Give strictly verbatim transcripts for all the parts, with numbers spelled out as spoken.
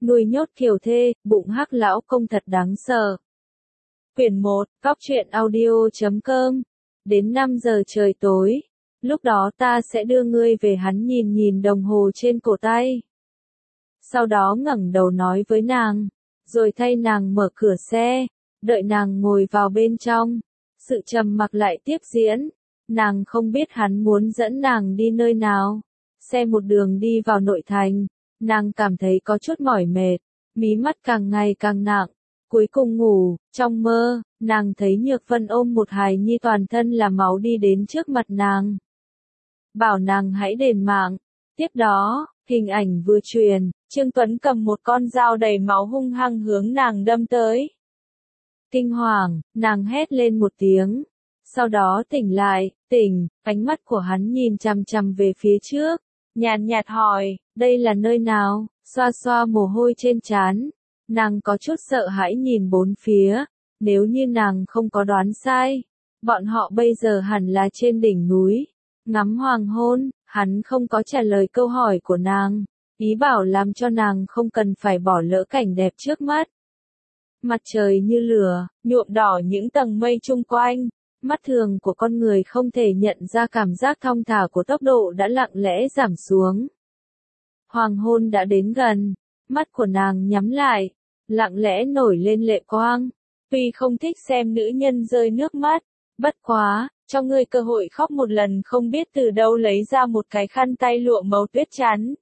nuôi nhốt kiều thê, bụng hắc lão công thật đáng sợ. Quyển một, góc truyện audio chấm com. Đến năm giờ trời tối, lúc đó ta sẽ đưa ngươi về. Hắn nhìn nhìn đồng hồ trên cổ tay. Sau đó ngẩng đầu nói với nàng, rồi thay nàng mở cửa xe, đợi nàng ngồi vào bên trong. Sự trầm mặc lại tiếp diễn, nàng không biết hắn muốn dẫn nàng đi nơi nào. Xe một đường đi vào nội thành, nàng cảm thấy có chút mỏi mệt, mí mắt càng ngày càng nặng. Cuối cùng ngủ, trong mơ, nàng thấy Nhược Vân ôm một hài nhi toàn thân là máu đi đến trước mặt nàng. Bảo nàng hãy đền mạng. Tiếp đó, hình ảnh vừa truyền, Trương Tuấn cầm một con dao đầy máu hung hăng hướng nàng đâm tới. Kinh hoàng, nàng hét lên một tiếng. Sau đó tỉnh lại, tỉnh, ánh mắt của hắn nhìn chằm chằm về phía trước. Nhàn nhạt hỏi, đây là nơi nào? Xoa xoa mồ hôi trên trán. Nàng có chút sợ hãi nhìn bốn phía. Nếu như nàng không có đoán sai, bọn họ bây giờ hẳn là trên đỉnh núi. Ngắm hoàng hôn, hắn không có trả lời câu hỏi của nàng. Ý bảo làm cho nàng không cần phải bỏ lỡ cảnh đẹp trước mắt. Mặt trời như lửa, nhuộm đỏ những tầng mây chung quanh. Mắt thường của con người không thể nhận ra cảm giác thong thả của tốc độ đã lặng lẽ giảm xuống. Hoàng hôn đã đến gần, mắt của nàng nhắm lại, lặng lẽ nổi lên lệ quang. Tuy không thích xem nữ nhân rơi nước mắt, bất quá, cho ngươi cơ hội khóc một lần không biết từ đâu lấy ra một cái khăn tay lụa màu tuyết trắng.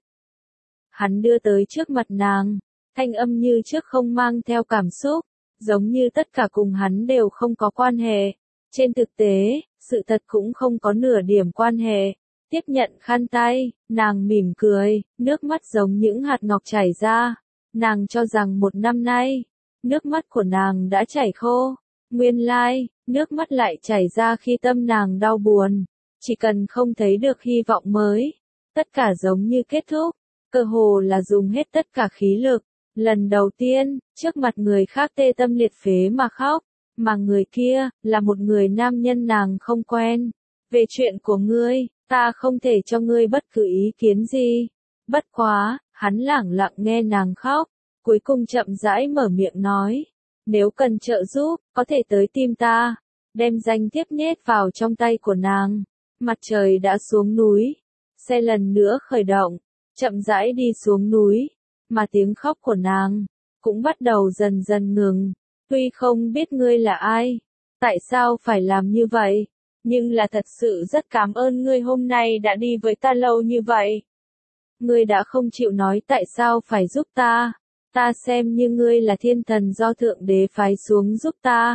Hắn đưa tới trước mặt nàng, thanh âm như trước không mang theo cảm xúc, giống như tất cả cùng hắn đều không có quan hệ. Trên thực tế, sự thật cũng không có nửa điểm quan hệ. Tiếp nhận khăn tay, nàng mỉm cười, nước mắt giống những hạt ngọc chảy ra. Nàng cho rằng một năm nay, nước mắt của nàng đã chảy khô. Nguyên lai, nước mắt lại chảy ra khi tâm nàng đau buồn. Chỉ cần không thấy được hy vọng mới, tất cả giống như kết thúc. Cơ hồ là dùng hết tất cả khí lực. Lần đầu tiên, trước mặt người khác tê tâm liệt phế mà khóc. Mà người kia, là một người nam nhân nàng không quen. Về chuyện của ngươi, ta không thể cho ngươi bất cứ ý kiến gì. Bất quá, hắn lẳng lặng nghe nàng khóc. Cuối cùng chậm rãi mở miệng nói. Nếu cần trợ giúp, có thể tới tìm ta. Đem danh thiếp nhét vào trong tay của nàng. Mặt trời đã xuống núi. Xe lần nữa khởi động. Chậm rãi đi xuống núi. Mà tiếng khóc của nàng cũng bắt đầu dần dần ngừng. Tuy không biết ngươi là ai, tại sao phải làm như vậy, nhưng là thật sự rất cảm ơn ngươi hôm nay đã đi với ta lâu như vậy. Ngươi đã không chịu nói tại sao phải giúp ta, ta xem như ngươi là thiên thần do Thượng Đế phái xuống giúp ta.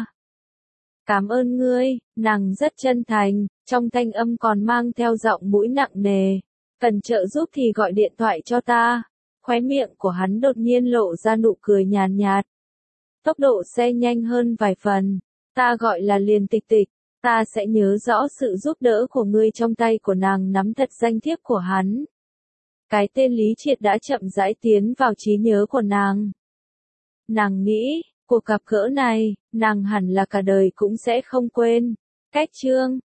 Cảm ơn ngươi, nàng rất chân thành, trong thanh âm còn mang theo giọng mũi nặng nề. Cần trợ giúp thì gọi điện thoại cho ta. Khóe miệng của hắn đột nhiên lộ ra nụ cười nhàn nhạt. Tốc độ xe nhanh hơn vài phần. Ta gọi là liền tịch tịch. Ta sẽ nhớ rõ sự giúp đỡ của ngươi. Trong tay của nàng nắm thật danh thiếp của hắn. Cái tên Lý Triệt đã chậm rãi tiến vào trí nhớ của nàng. Nàng nghĩ, cuộc gặp gỡ này, nàng hẳn là cả đời cũng sẽ không quên. Cách chương